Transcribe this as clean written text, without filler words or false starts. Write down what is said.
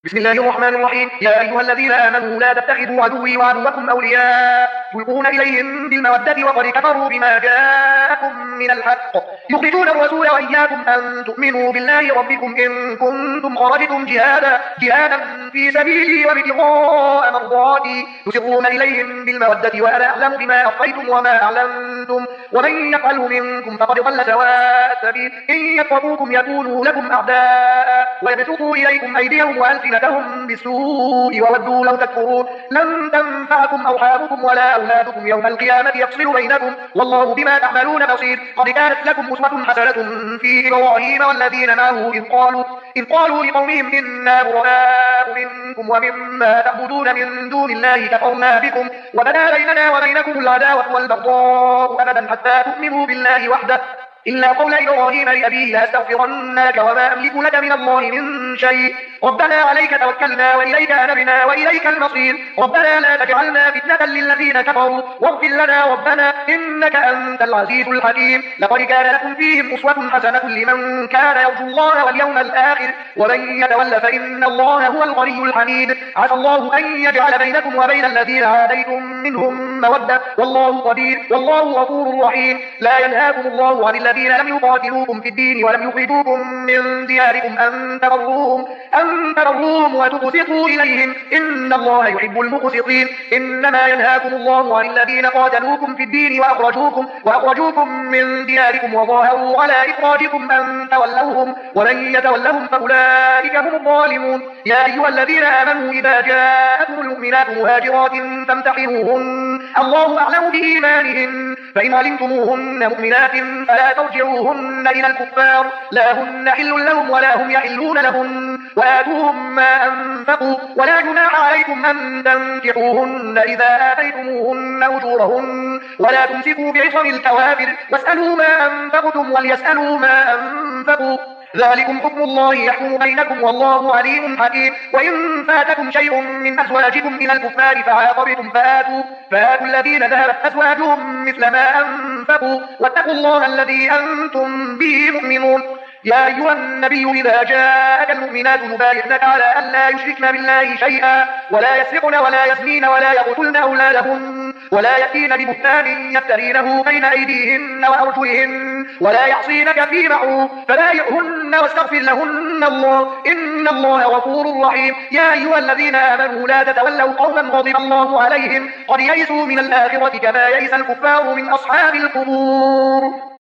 بسم الله الرحمن الرحيم. يا أيها الذين آمنوا لا تتخذوا عدوي وعدوكم أولياء تلقون إليهم بالمودة وقد كفروا بما جاءكم من الحق يخرجون الرسول وإياكم أن تؤمنوا بالله ربكم إن كنتم خرجتم جهادا في سبيلي وابتغاء مرضاتي تسرون إليهم بالمودة وأنا أعلم بما أخفيتم وما أعلنتم ومن يفعله منكم فقد ضل سواء السبيل. إن يطلبوكم يكونوا لكم أعداء ويبسطوا إليكم أيديهم وألسنتهم بالسوء وودوا لو تكفرون. لن تنفعكم أرحامكم ولا أولادكم يوم القيامة يفصل بينكم والله بما تعملون بصير. قد كانت لكم أسوة حسنة في إبراهيم والذين معه إذ قالوا لقومهم إنا براء منكم ومما تعبدون من دون الله كفرنا بكم وبدا بيننا وبينكم العداوة والبغضاء أبدا حتى تؤمنوا بالله وحده إلا قول إبراهيم لأبيه لأستغفرن لك وما أملك لك من الله من شيء ربنا عليك توكلنا وإليك أنبنا وإليك المصير. ربنا لا تجعلنا فتنة للذين كفروا واغفر لنا ربنا إنك أنت العزيز الحكيم. لقد كان لكم فيهم أسوة حسنة لمن كان يرجو الله واليوم الآخر ومن يتول فإن الله هو الغني الحميد. عسى الله أن يجعل بينكم وبين الذين عاديتم منهم مودة والله قدير والله غفور رحيم. لا ينهاكم الله عن الذين لم يقاتلوكم في الدين ولم يخرجوكم من دياركم أن تبروهم وتقسطوا إليهم إن الله يحب المقسطين. إنما ينهاكم الله عن الذين قاتلوكم في الدين وأخرجوكم من دياركم وظاهروا على إخراجكم أن تولوهم ومن يتولهم فأولئك هم الظالمون. يا أيها الذين آمنوا إذا جاءتكم المؤمنات مهاجرات فامتحنوهن الله أعلم بإيمانهن فإن علمتموهن مؤمنات فلا ترجعوهن إلى الكفار لا هن حل لهم ولا هم يحلون لهن وآتوهم ما أنفقوا ولا جناح عليكم أن تنكحوهن إذا آتيتموهن أجورهن ولا تمسكوا بعصم الكوافر واسألوا ما أنفقتم وليسألوا ما أنفقوا ذلكم حكم الله يحكم بينكم والله عليم حكيم. وإن فاتكم شيء من أزواجكم إلى الكفار فعاقبتم فآتوا الذين ذهبت أزواجهم مثل ما أنفقوا واتقوا الله الذي أنتم به مؤمنون. يا أيها النبي إذا جاءك المؤمنات يبايعنك على أن لا يشركن بالله شيئا ولا يسرقن ولا يزنين ولا يقتلن أولادهن ولا يأتين ببهتان يفترينه بين أيديهن وأرجلهن ولا يعصينك في معروف فبايعهن واستغفر لهن الله إن الله غفور رحيم. يا أيها الذين آمنوا لا تتولوا قوما غضب الله عليهم قد يئسوا من الآخرة كما يئس الكفار من أصحاب القبور.